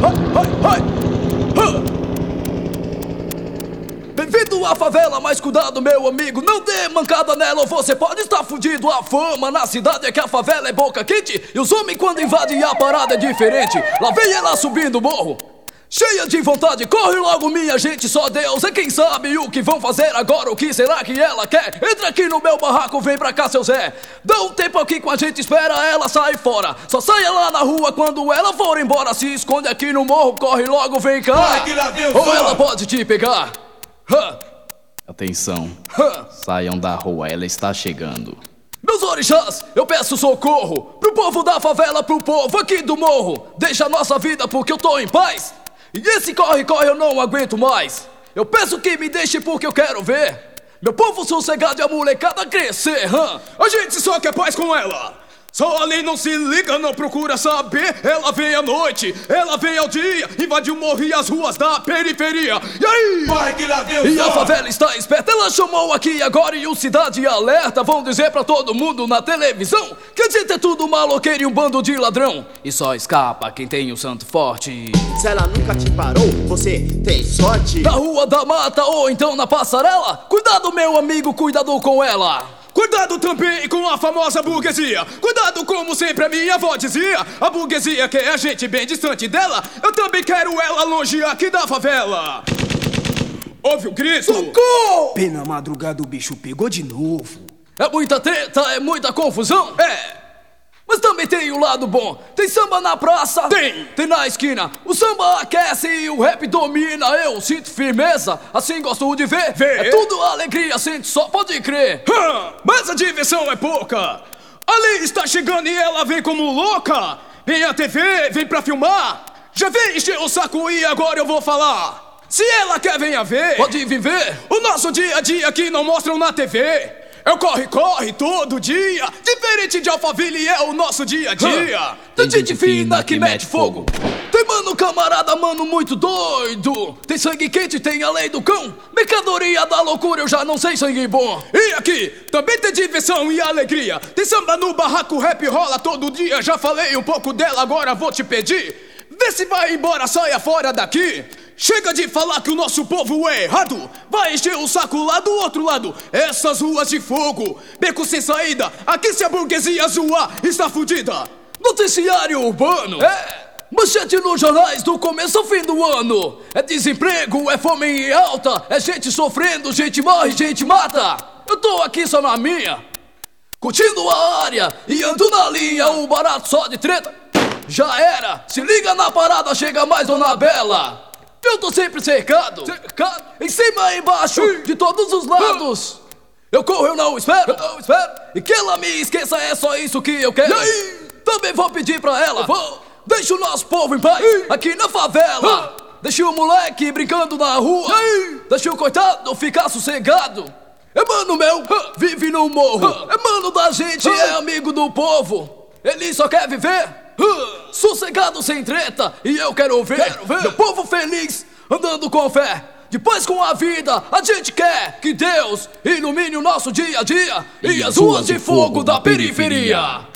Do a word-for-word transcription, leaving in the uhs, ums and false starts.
Bem-vindo à favela, mas cuidado, meu amigo, não dê mancada nela ou você pode estar fudido. A fama na cidade é que a favela é boca quente e os homens quando invadem a parada é diferente. Lá vem ela subindo o morro, cheia de vontade, corre logo minha gente, só Deus é quem sabe o que vão fazer agora, o que será que ela quer? Entra aqui no meu barraco, vem pra cá seu Zé, dá um tempo aqui com a gente, espera ela sair fora, só saia lá na rua quando ela for embora, se esconde aqui no morro, corre logo, vem cá, ou ela pode te pegar. Ha. Atenção, Ha. saiam da rua, ela está chegando. Meus orixás, eu peço socorro pro povo da favela, pro povo aqui do morro, deixa a nossa vida porque eu tô em paz. E esse corre, corre eu não aguento mais. Eu peço que me deixe porque eu quero ver meu povo sossegado e a molecada crescer. Hum. A gente só quer paz com ela. Só a lei não se liga, não procura saber. Ela vem à noite, ela vem ao dia, invade o morro e as ruas da periferia. E aí? Vai que lá Deus E a vai. favela está esperta, ela chamou aqui agora e o Cidade Alerta vão dizer pra todo mundo na televisão que a gente é tudo maloqueiro e um bando de ladrão. E só escapa quem tem o santo forte. Se ela nunca te parou, você tem sorte. Na rua da mata ou então na passarela, cuidado meu amigo, cuidado com ela. Cuidado também com a famosa burguesia. Cuidado como sempre a minha avó dizia. A burguesia quer a gente bem distante dela. Eu também quero ela longe aqui da favela. Ouve o grito? Socorro! Pena madrugada o bicho pegou de novo. É muita treta, é muita confusão? É. Mas também tem o lado bom. Tem samba na praça, Tem. Tem na esquina. O samba aquece e o rap domina. Eu sinto firmeza, assim gosto de ver. Ver. É tudo alegria, sente só, pode crer. Hã, mas a diversão é pouca. A lei está chegando e ela vem como louca. Vem a T V, vem pra filmar. Já vem encher o saco e agora eu vou falar. Se ela quer, venha ver. Pode vir ver. O nosso dia a dia que não mostram na T V. É o corre-corre todo dia. Diferente de Alphaville é o nosso dia a dia. Tem gente fina que mete fogo. Tem mano camarada, mano muito doido. Tem sangue quente, tem a lei do cão. Mercadoria da loucura, eu já não sei sangue bom. E aqui também tem diversão e alegria. Tem samba no barraco, rap rola todo dia. Já falei um pouco dela, agora vou te pedir. Vê se vai embora, saia fora daqui. Chega de falar que o nosso povo é errado. Vai encher o saco lá do outro lado. Essas ruas de fogo, beco sem saída. Aqui se a burguesia zoar, está fudida. Noticiário urbano. É. Manchete nos jornais do começo ao fim do ano. É desemprego, é fome em alta. É gente sofrendo, gente morre, gente mata. Eu tô aqui só na minha, curtindo a área e ando na linha. O barato só de treta já era. Se liga na parada, chega mais Dona Bela. Eu tô sempre cercado, cercado, em cima e embaixo, de todos os lados. Eu corro, eu não espero, eu não espero. E que ela me esqueça, é só isso que eu quero. E aí? Também vou pedir pra ela, vou. Deixa o nosso povo em paz, aqui na favela. Deixa o moleque brincando na rua. Deixa o coitado ficar sossegado. É mano meu, vive no morro. É mano da gente, é amigo do povo. Ele só quer viver sossegado, sem treta, e eu quero ver, quero ver meu povo feliz, andando com fé, de paz com a vida. A gente quer que Deus ilumine o nosso dia a dia e, e as ruas de fogo da periferia.